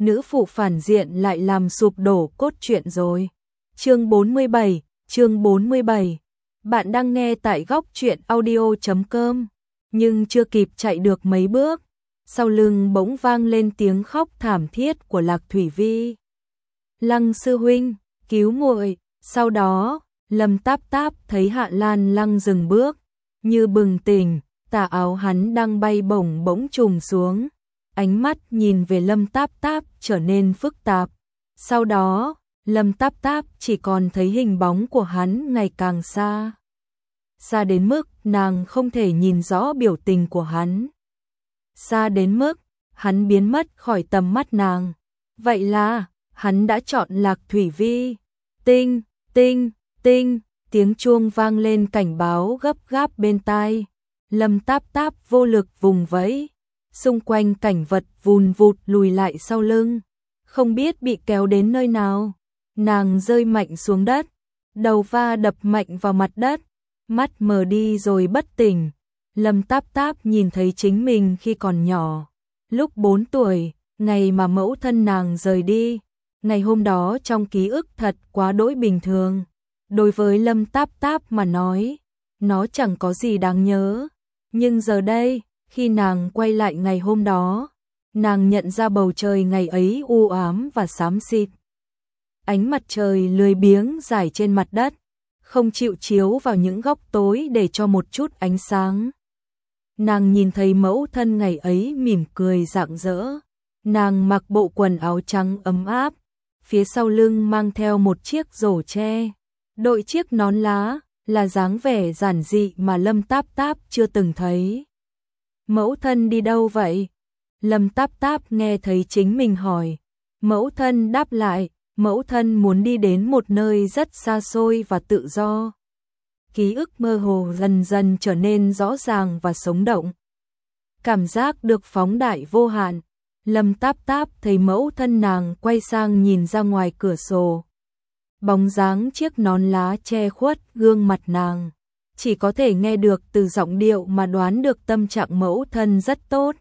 nữ phụ phản diện lại làm sụp đổ cốt truyện rồi. Chương 47. Bạn đang nghe tại góc truyện audio.com, nhưng chưa kịp chạy được mấy bước, sau lưng bỗng vang lên tiếng khóc thảm thiết của Lạc Thủy Vi. Lăng sư huynh, cứu muội. Sau đó, Lâm Táp Táp thấy Hạ Lan Lăng dừng bước, như bừng tỉnh, tà áo hắn đang bay bổng bỗng trùng xuống, ánh mắt nhìn về Lâm Táp Táp trở nên phức tạp. Sau đó, Lâm Táp Táp chỉ còn thấy hình bóng của hắn ngày càng xa. Xa đến mức nàng không thể nhìn rõ biểu tình của hắn. Xa đến mức hắn biến mất khỏi tầm mắt nàng. Vậy là hắn đã chọn Lạc Thủy Vi. Tinh, tinh, tinh, tiếng chuông vang lên cảnh báo gấp gáp bên tai. Lâm Táp Táp vô lực vùng vẫy, xung quanh cảnh vật vùn vụt lùi lại sau lưng, không biết bị kéo đến nơi nào. Nàng rơi mạnh xuống đất, đầu va đập mạnh vào mặt đất, mắt mờ đi rồi bất tỉnh. Lâm Táp Táp nhìn thấy chính mình khi còn nhỏ, lúc 4 tuổi, ngày mà mẫu thân nàng rời đi. Ngày hôm đó trong ký ức thật quá đỗi bình thường. Đối với Lâm Táp Táp mà nói, nó chẳng có gì đáng nhớ. Nhưng giờ đây, khi nàng quay lại ngày hôm đó, nàng nhận ra bầu trời ngày ấy u ám và xám xịt. Ánh mặt trời lười biếng rải trên mặt đất, không chịu chiếu vào những góc tối để cho một chút ánh sáng. Nàng nhìn thấy mẫu thân ngày ấy mỉm cười rạng rỡ. Nàng mặc bộ quần áo trắng ấm áp, phía sau lưng mang theo một chiếc rổ tre, đội chiếc nón lá, là dáng vẻ giản dị mà Lâm Táp Táp chưa từng thấy. Mẫu thân đi đâu vậy? Lâm Táp Táp nghe thấy chính mình hỏi. Mẫu thân đáp lại, mẫu thân muốn đi đến một nơi rất xa xôi và tự do. Ký ức mơ hồ dần dần trở nên rõ ràng và sống động. Cảm giác được phóng đại vô hạn. Lâm Táp Táp thấy mẫu thân nàng quay sang nhìn ra ngoài cửa sổ. Bóng dáng chiếc nón lá che khuất gương mặt nàng, chỉ có thể nghe được từ giọng điệu mà đoán được tâm trạng mẫu thân rất tốt.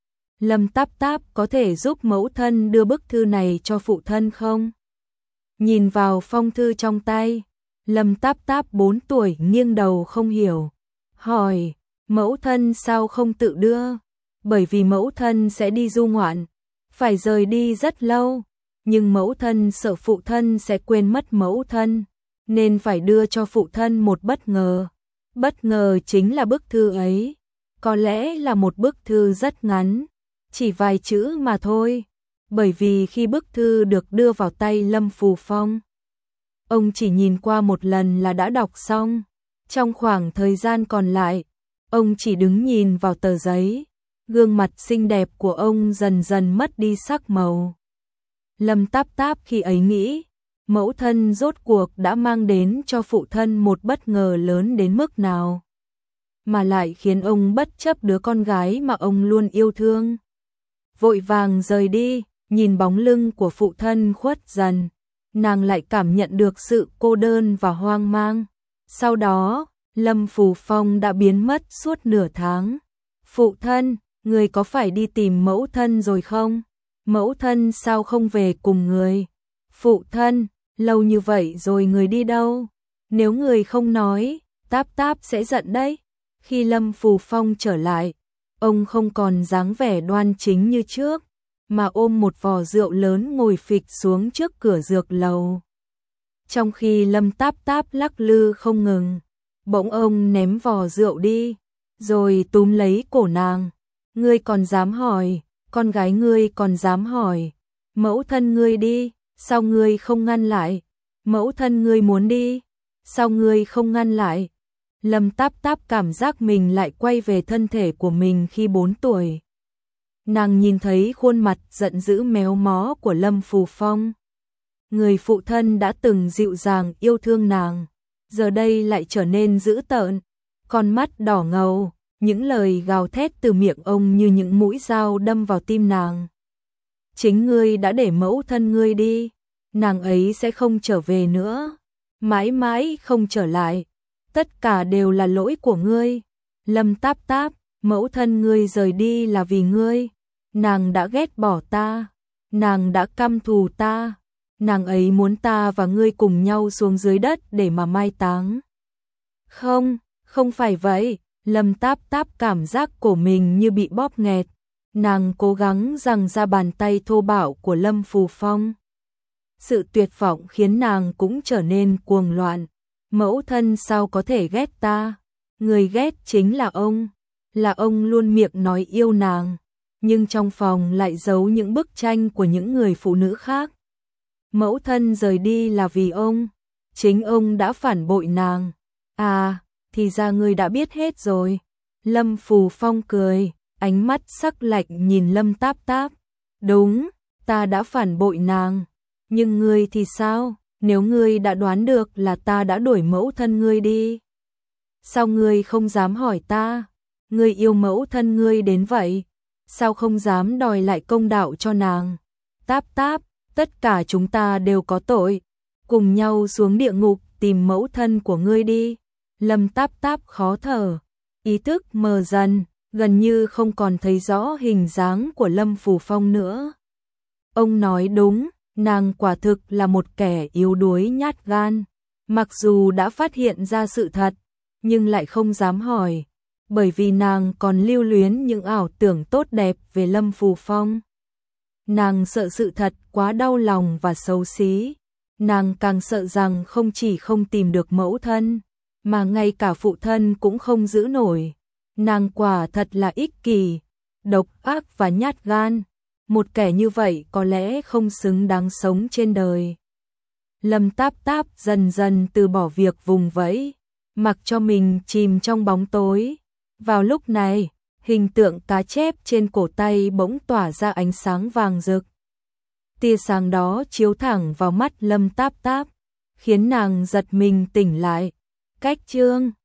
Lâm Táp Táp có thể giúp mẫu thân đưa bức thư này cho phụ thân không? Nhìn vào phong thư trong tay, Lâm Táp Táp 4 tuổi nghiêng đầu không hiểu, hỏi, mẫu thân sao không tự đưa? Bởi vì mẫu thân sẽ đi du ngoạn, phải rời đi rất lâu, nhưng mẫu thân sợ phụ thân sẽ quên mất mẫu thân, nên phải đưa cho phụ thân một bất ngờ. Bất ngờ chính là bức thư ấy, có lẽ là một bức thư rất ngắn, chỉ vài chữ mà thôi, bởi vì khi bức thư được đưa vào tay Lâm Phù Phong, ông chỉ nhìn qua một lần là đã đọc xong. Trong khoảng thời gian còn lại, ông chỉ đứng nhìn vào tờ giấy. Gương mặt xinh đẹp của ông dần dần mất đi sắc màu. Lâm Táp Táp khi ấy nghĩ, mẫu thân rốt cuộc đã mang đến cho phụ thân một bất ngờ lớn đến mức nào, mà lại khiến ông bất chấp đứa con gái mà ông luôn yêu thương. Vội vàng rời đi, nhìn bóng lưng của phụ thân khuất dần, nàng lại cảm nhận được sự cô đơn và hoang mang. Sau đó, Lâm Phù Phong đã biến mất suốt nửa tháng. Phụ thân, người có phải đi tìm mẫu thân rồi không? Mẫu thân sao không về cùng người? Phụ thân, lâu như vậy rồi người đi đâu? Nếu người không nói, Táp Táp sẽ giận đấy. Khi Lâm Phù Phong trở lại, ông không còn dáng vẻ đoan chính như trước, mà ôm một vò rượu lớn ngồi phịch xuống trước cửa dược lầu. Trong khi Lâm Táp Táp lắc lư không ngừng, bỗng ông ném vò rượu đi, rồi túm lấy cổ nàng. Ngươi còn dám hỏi, con gái ngươi còn dám hỏi, mẫu thân ngươi đi, sao ngươi không ngăn lại? Mẫu thân ngươi muốn đi, sao ngươi không ngăn lại? Lâm Táp Táp cảm giác mình lại quay về thân thể của mình khi 4 tuổi. Nàng nhìn thấy khuôn mặt giận dữ méo mó của Lâm Phù Phong. Người phụ thân đã từng dịu dàng yêu thương nàng, giờ đây lại trở nên dữ tợn, con mắt đỏ ngầu. Những lời gào thét từ miệng ông như những mũi dao đâm vào tim nàng. Chính ngươi đã để mẫu thân ngươi đi, nàng ấy sẽ không trở về nữa, mãi mãi không trở lại, tất cả đều là lỗi của ngươi. Lâm Táp Táp, mẫu thân ngươi rời đi là vì ngươi, nàng đã ghét bỏ ta, nàng đã căm thù ta, nàng ấy muốn ta và ngươi cùng nhau xuống dưới đất để mà mai táng. Không, không phải vậy, Lâm Táp Táp cảm giác cổ mình như bị bóp nghẹt, nàng cố gắng giằng ra bàn tay thô bạo của Lâm Phù Phong. Sự tuyệt vọng khiến nàng cũng trở nên cuồng loạn, mẫu thân sao có thể ghét ta, người ghét chính là ông luôn miệng nói yêu nàng, nhưng trong phòng lại giấu những bức tranh của những người phụ nữ khác. Mẫu thân rời đi là vì ông, chính ông đã phản bội nàng. À, thì ra ngươi đã biết hết rồi. Lâm Phù Phong cười, ánh mắt sắc lạnh nhìn Lâm Táp Táp. Đúng, ta đã phản bội nàng, nhưng ngươi thì sao? Nếu ngươi đã đoán được là ta đã đuổi mẫu thân ngươi đi, sao ngươi không dám hỏi ta? Ngươi yêu mẫu thân ngươi đến vậy, sao không dám đòi lại công đạo cho nàng? Táp Táp, tất cả chúng ta đều có tội, cùng nhau xuống địa ngục tìm mẫu thân của ngươi đi. Lâm Táp Táp khó thở, ý thức mờ dần, gần như không còn thấy rõ hình dáng của Lâm Phù Phong nữa. Ông nói đúng, nàng quả thực là một kẻ yếu đuối nhát gan, mặc dù đã phát hiện ra sự thật, nhưng lại không dám hỏi, bởi vì nàng còn lưu luyến những ảo tưởng tốt đẹp về Lâm Phù Phong. Nàng sợ sự thật quá đau lòng và xấu xí, nàng càng sợ rằng không chỉ không tìm được mẫu thân, mà ngay cả phụ thân cũng không giữ nổi. Nàng quả thật là ích kỷ, độc ác và nhát gan, một kẻ như vậy có lẽ không xứng đáng sống trên đời. Lâm Táp Táp dần dần từ bỏ việc vùng vẫy, mặc cho mình chìm trong bóng tối. Vào lúc này, hình tượng cá chép trên cổ tay bỗng tỏa ra ánh sáng vàng rực. Tia sáng đó chiếu thẳng vào mắt Lâm Táp Táp, khiến nàng giật mình tỉnh lại. Cách chương